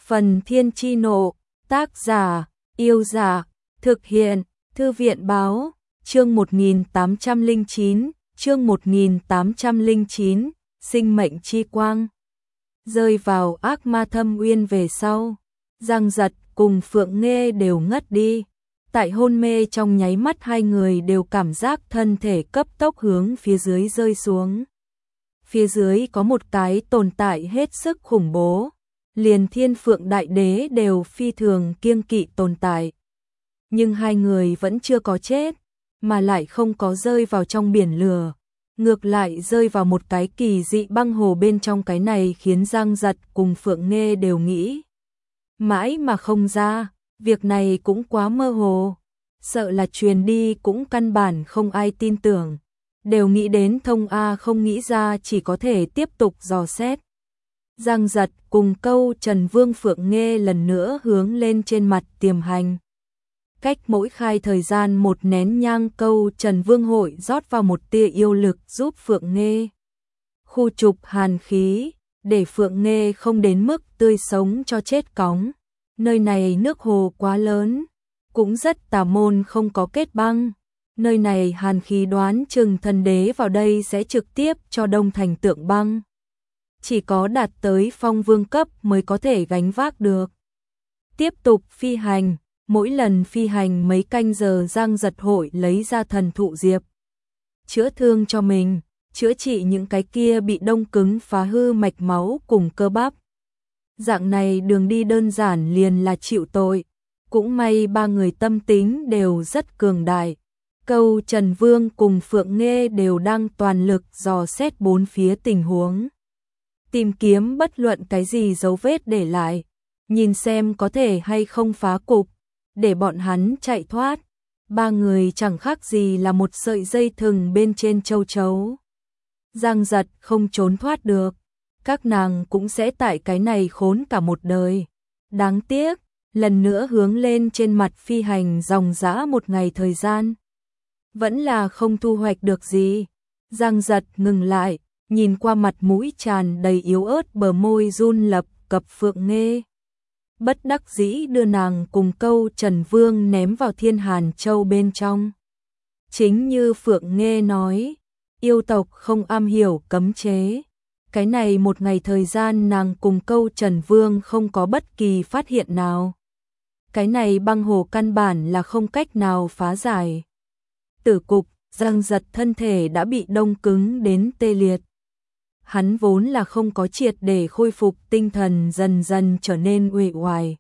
Phần Thiên Chi Nộ, tác giả, Yêu Giả, thực hiện, Thư viện Báo, chương 1809, chương 1809, Sinh mệnh chi quang. Rơi vào ác ma thâm uyên về sau, Giang Giật cùng Phượng Nghê đều ngất đi. Tại hôn mê trong nháy mắt hai người đều cảm giác thân thể cấp tốc hướng phía dưới rơi xuống. Phía dưới có một cái tồn tại hết sức khủng bố, liền Thiên Phượng Đại Đế đều phi thường kiêng kỵ tồn tại. Nhưng hai người vẫn chưa có chết, mà lại không có rơi vào trong biển lửa, ngược lại rơi vào một cái kỳ dị băng hồ bên trong. Cái này khiến Giang Giật cùng Phượng Nghê đều nghĩ mãi mà không ra, việc này cũng quá mơ hồ, sợ là truyền đi cũng căn bản không ai tin tưởng. Đều nghĩ đến thông A không nghĩ ra, chỉ có thể tiếp tục dò xét. Giang Giật cùng câu Trần Vương Phượng Nghê lần nữa hướng lên trên mặt tiềm hành. Cách mỗi khai thời gian một nén nhang, câu Trần Vương hội rót vào một tia yêu lực giúp Phượng Nghê khu trục hàn khí, để Phượng Nghê không đến mức tươi sống cho chết cóng. Nơi này nước hồ quá lớn, cũng rất tà môn, không có kết băng. Nơi này hàn khí đoán chừng thần đế vào đây sẽ trực tiếp cho đông thành tượng băng. Chỉ có đạt tới phong vương cấp mới có thể gánh vác được. Tiếp tục phi hành, mỗi lần phi hành mấy canh giờ, Giang Giật hội lấy ra thần thụ diệp, chữa thương cho mình, chữa trị những cái kia bị đông cứng phá hư mạch máu cùng cơ bắp. Dạng này đường đi đơn giản liền là chịu tội, cũng may ba người tâm tính đều rất cường đại. Câu Trần Vương cùng Phượng Nghê đều đang toàn lực dò xét bốn phía tình huống, tìm kiếm bất luận cái gì dấu vết để lại, nhìn xem có thể hay không phá cục, để bọn hắn chạy thoát. Ba người chẳng khác gì là một sợi dây thừng bên trên châu chấu. Giang Giật không trốn thoát được, các nàng cũng sẽ tại cái này khốn cả một đời. Đáng tiếc, lần nữa hướng lên trên mặt phi hành dòng dã một ngày thời gian, vẫn là không thu hoạch được gì. Giang Giật ngừng lại, nhìn qua mặt mũi tràn đầy yếu ớt, bờ môi run lập cập Phượng Nghê, bất đắc dĩ đưa nàng cùng câu Trần Vương ném vào Thiên Hàn Châu bên trong. Chính như Phượng Nghê nói, yêu tộc không am hiểu cấm chế. Cái này một ngày thời gian nàng cùng câu Trần Vương không có bất kỳ phát hiện nào. Cái này băng hồ căn bản là không cách nào phá giải. Tử cục, Giang Giật thân thể đã bị đông cứng đến tê liệt. Hắn vốn là không có triệt để khôi phục, tinh thần dần dần trở nên uể oải,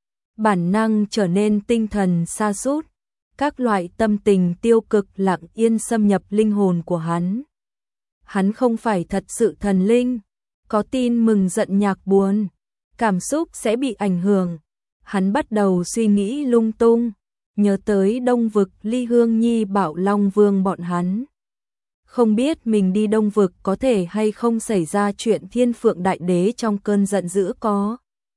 bản năng trở nên tinh thần sa sút, các loại tâm tình tiêu cực lặng yên xâm nhập linh hồn của hắn. Hắn không phải thật sự thần linh, có tin mừng giận nhạc buồn, cảm xúc sẽ bị ảnh hưởng. Hắn bắt đầu suy nghĩ lung tung, nhớ tới Đông Vực, Ly Hương Nhi, Bảo Long Vương bọn hắn. Không biết mình đi Đông Vực có thể hay không xảy ra chuyện, Thiên Phượng Đại Đế trong cơn giận dữ có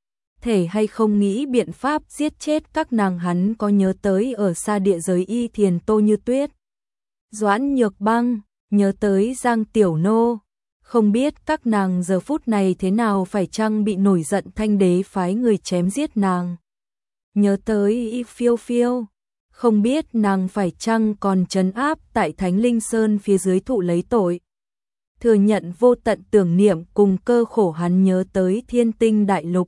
thể hay không nghĩ biện pháp giết chết các nàng. Hắn có nhớ tới ở xa địa giới Y Thiền, Tô Như Tuyết, Doãn Nhược Băng, nhớ tới Giang Tiểu Nô. Không biết các nàng giờ phút này thế nào, phải chăng bị nổi giận Thanh Đế phái người chém giết nàng. Nhớ tới Y Phiêu Phiêu, không biết nàng phải chăng còn trấn áp tại Thánh Linh Sơn phía dưới thụ lấy tội. Thừa nhận vô tận tưởng niệm cùng cơ khổ. Hắn nhớ tới Thiên Tinh Đại Lục,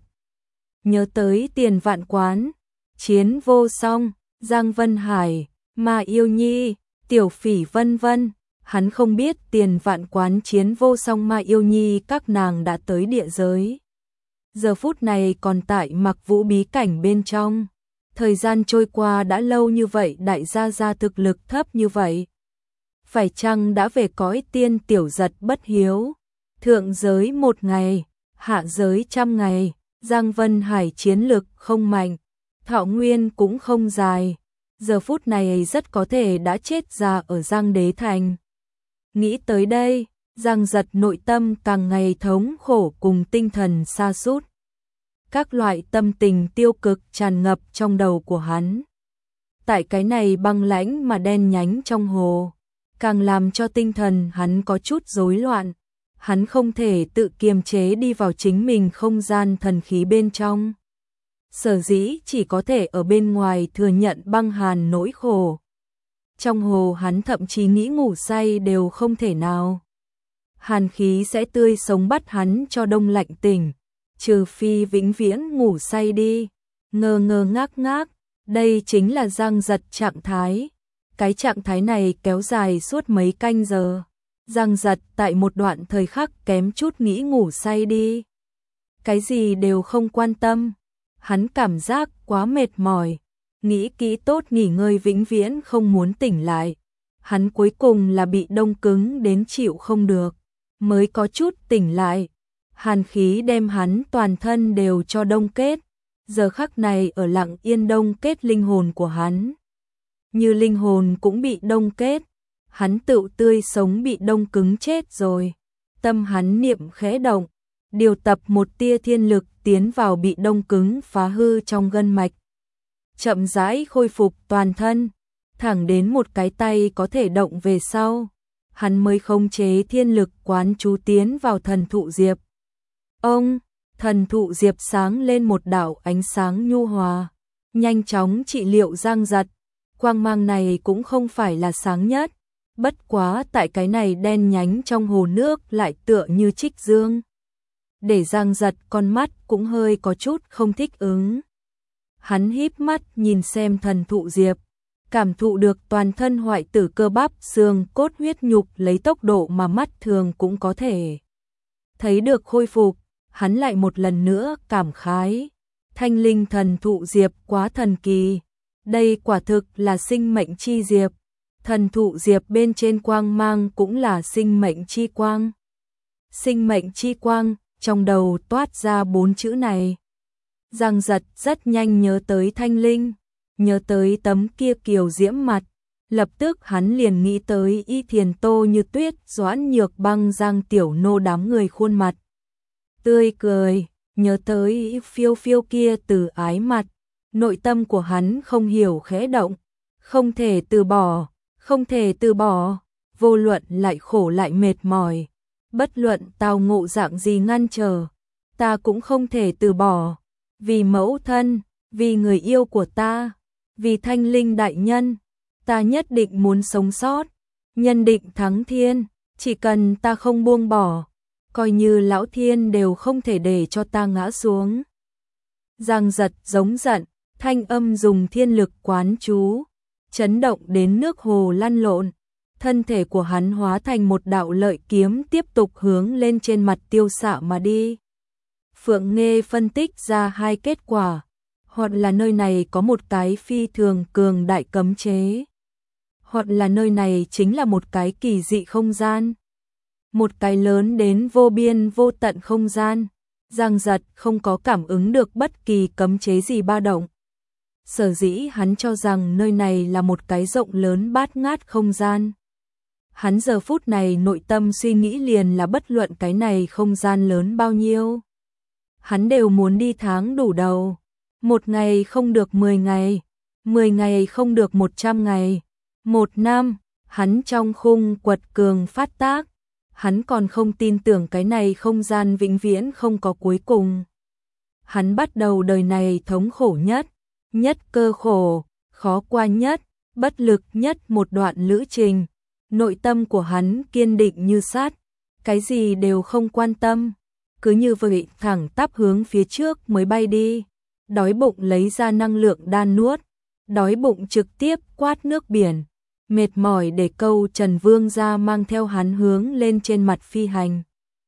nhớ tới Tiền Vạn Quán, Chiến Vô Song, Giang Vân Hải, Ma Yêu Nhi, Tiểu Phỉ vân vân. Hắn không biết Tiền Vạn Quán, Chiến Vô Song, Ma Yêu Nhi các nàng đã tới địa giới, giờ phút này còn tại Mặc Vũ bí cảnh bên trong. Thời gian trôi qua đã lâu như vậy, đại gia gia thực lực thấp như vậy, phải chăng đã về cõi tiên? Tiểu Giật bất hiếu, thượng giới 1 ngày, hạ giới 100 ngày. Giang Vân Hải chiến lực không mạnh, thọ nguyên cũng không dài, giờ phút này rất có thể đã chết già ở Giang Đế Thành. Nghĩ tới đây, Giang Giật nội tâm càng ngày thống khổ cùng tinh thần sa sút. Các loại tâm tình tiêu cực tràn ngập trong đầu của hắn. Tại cái này băng lãnh mà đen nhánh trong hồ, càng làm cho tinh thần hắn có chút rối loạn. Hắn không thể tự kiềm chế đi vào chính mình không gian thần khí bên trong. sở dĩ chỉ có thể ở bên ngoài thừa nhận băng hàn nỗi khổ. Trong hồ hắn thậm chí nghĩ ngủ say đều không thể nào. Hàn khí sẽ tươi sống bắt hắn cho đông lạnh tỉnh, trừ phi vĩnh viễn ngủ say đi. Ngơ ngơ ngác ngác, đây chính là Giang Giật trạng thái. Cái trạng thái này kéo dài suốt mấy canh giờ. Giang Giật tại một đoạn thời khắc kém chút nghĩ ngủ say đi. Cái gì đều không quan tâm. Hắn cảm giác quá mệt mỏi. Nghĩ kỹ tốt nghỉ ngơi vĩnh viễn không muốn tỉnh lại. Hắn cuối cùng là bị đông cứng đến chịu không được. Mới có chút tỉnh lại. Hàn khí đem hắn toàn thân đều cho đông kết. Giờ khắc này ở lặng yên đông kết linh hồn của hắn. Như linh hồn cũng bị đông kết. Hắn tự tươi sống bị đông cứng chết rồi. Tâm hắn niệm khẽ động. Điều tập một tia thiên lực tiến vào bị đông cứng phá hư trong gân mạch. Chậm rãi khôi phục toàn thân. Thẳng đến một cái tay có thể động về sau. Hắn mới khống chế thiên lực quán chú tiến vào thần thụ diệp. Ông, thần thụ diệp sáng lên một đạo ánh sáng nhu hòa. Nhanh chóng trị liệu Giang Giật. Quang mang này cũng không phải là sáng nhất. Bất quá tại cái này đen nhánh trong hồ nước lại tựa như trích dương. Để Giang Giật con mắt cũng hơi có chút không thích ứng. Hắn híp mắt nhìn xem thần thụ diệp. Cảm thụ được toàn thân hoại tử cơ bắp xương cốt huyết nhục lấy tốc độ mà mắt thường cũng có thể thấy được khôi phục. Hắn lại một lần nữa cảm khái. Thanh linh thần thụ diệp quá thần kỳ. Đây quả thực là sinh mệnh chi diệp. Thần thụ diệp bên trên quang mang cũng là sinh mệnh chi quang. Sinh mệnh chi quang, trong đầu toát ra 4 chữ này. Giang Giật rất nhanh nhớ tới thanh linh, nhớ tới tấm kia kiều diễm mặt. Lập tức hắn liền nghĩ tới Y Thiền Tô Như Tuyết, Doãn Nhược Băng, Giang Tiểu Nô đám người khuôn mặt tươi cười, nhớ tới phiêu phiêu kia từ ái mặt. Nội tâm của hắn không hiểu khẽ động. Không thể từ bỏ, không thể từ bỏ. Vô luận lại khổ lại mệt mỏi. Bất luận tao ngộ dạng gì ngăn trở. Ta cũng không thể từ bỏ. Vì mẫu thân, vì người yêu của ta, vì thanh linh đại nhân. Ta nhất định muốn sống sót. Nhân định thắng thiên. Chỉ cần ta không buông bỏ. Coi như lão thiên đều không thể để cho ta ngã xuống. Giang Giật giống giận. Thanh âm dùng thiên lực quán chú, chấn động đến nước hồ lăn lộn. Thân thể của hắn hóa thành một đạo lợi kiếm tiếp tục hướng lên trên mặt tiêu xạ mà đi. Phượng Nghê phân tích ra 2 kết quả. Hoặc là nơi này có một cái phi thường cường đại cấm chế. Hoặc là nơi này chính là một cái kỳ dị không gian. Một cái lớn đến vô biên vô tận không gian. Giang Giật không có cảm ứng được bất kỳ cấm chế gì ba động. Sở dĩ hắn cho rằng nơi này là một cái rộng lớn bát ngát không gian. Hắn giờ phút này nội tâm suy nghĩ liền là bất luận cái này không gian lớn bao nhiêu. Hắn đều muốn đi tháng đủ đầu. 1 ngày không được 10 ngày. 10 ngày không được 100 ngày. 1 năm, hắn trong khung quật cường phát tác. Hắn còn không tin tưởng cái này không gian vĩnh viễn không có cuối cùng. Hắn bắt đầu đời này thống khổ nhất. Nhất cơ khổ, khó qua nhất, bất lực nhất một đoạn lữ trình. Nội tâm của hắn kiên định như sắt, cái gì đều không quan tâm. Cứ như vậy thẳng tắp hướng phía trước mới bay đi. Đói bụng lấy ra năng lượng đan nuốt. Đói bụng trực tiếp quát nước biển. Mệt mỏi để câu Trần Vương ra mang theo hắn hướng lên trên mặt phi hành.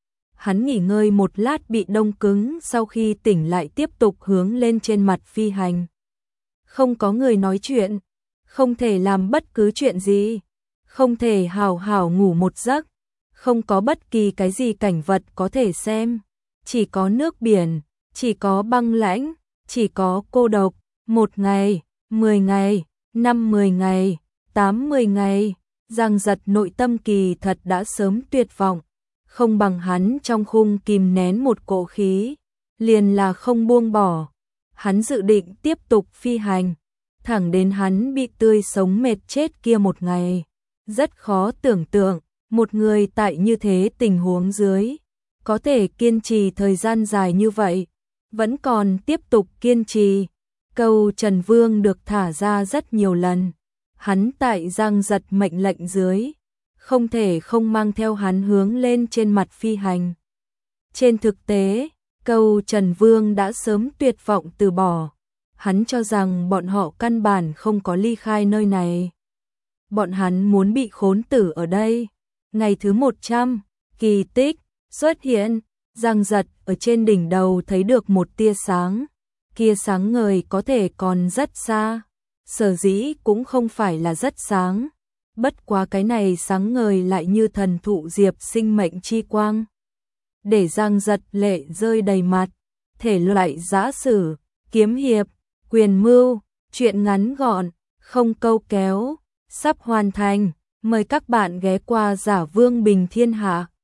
Hắn nghỉ ngơi một lát bị đông cứng, sau khi tỉnh lại tiếp tục hướng lên trên mặt phi hành. Không có người nói chuyện, không thể làm bất cứ chuyện gì, không thể hào hào ngủ một giấc, không có bất kỳ cái gì cảnh vật có thể xem, chỉ có nước biển, chỉ có băng lãnh, chỉ có cô độc. 1 ngày, 10 ngày, 50 ngày, 80 ngày, Giang Giật nội tâm kỳ thật đã sớm tuyệt vọng, không bằng hắn trong khung kìm nén một cỗ khí, liền là không buông bỏ. Hắn dự định tiếp tục phi hành, thẳng đến hắn bị tươi sống mệt chết kia một ngày. Rất khó tưởng tượng, một người tại như thế tình huống dưới, có thể kiên trì thời gian dài như vậy. vẫn còn tiếp tục kiên trì. Câu Trần Vương được thả ra rất nhiều lần. Hắn tại Giang Giật mệnh lệnh dưới, không thể không mang theo hắn hướng lên trên mặt phi hành. Trên thực tế, Câu Trần Vương đã sớm tuyệt vọng từ bỏ. Hắn cho rằng bọn họ căn bản không có ly khai nơi này. Bọn hắn muốn bị khốn tử ở đây. Ngày thứ 100, kỳ tích xuất hiện. Giang Giật ở trên đỉnh đầu thấy được một tia sáng. Kia sáng ngời có thể còn rất xa. Sở dĩ cũng không phải là rất sáng. Bất quá cái này sáng ngời lại như thần thụ diệp sinh mệnh chi quang. Để Giang Giật lệ rơi đầy mặt. Thể loại giã sử, kiếm hiệp, quyền mưu, truyện ngắn gọn, không câu kéo, sắp hoàn thành. Mời các bạn ghé qua Giả Vương Bình Thiên Hạ.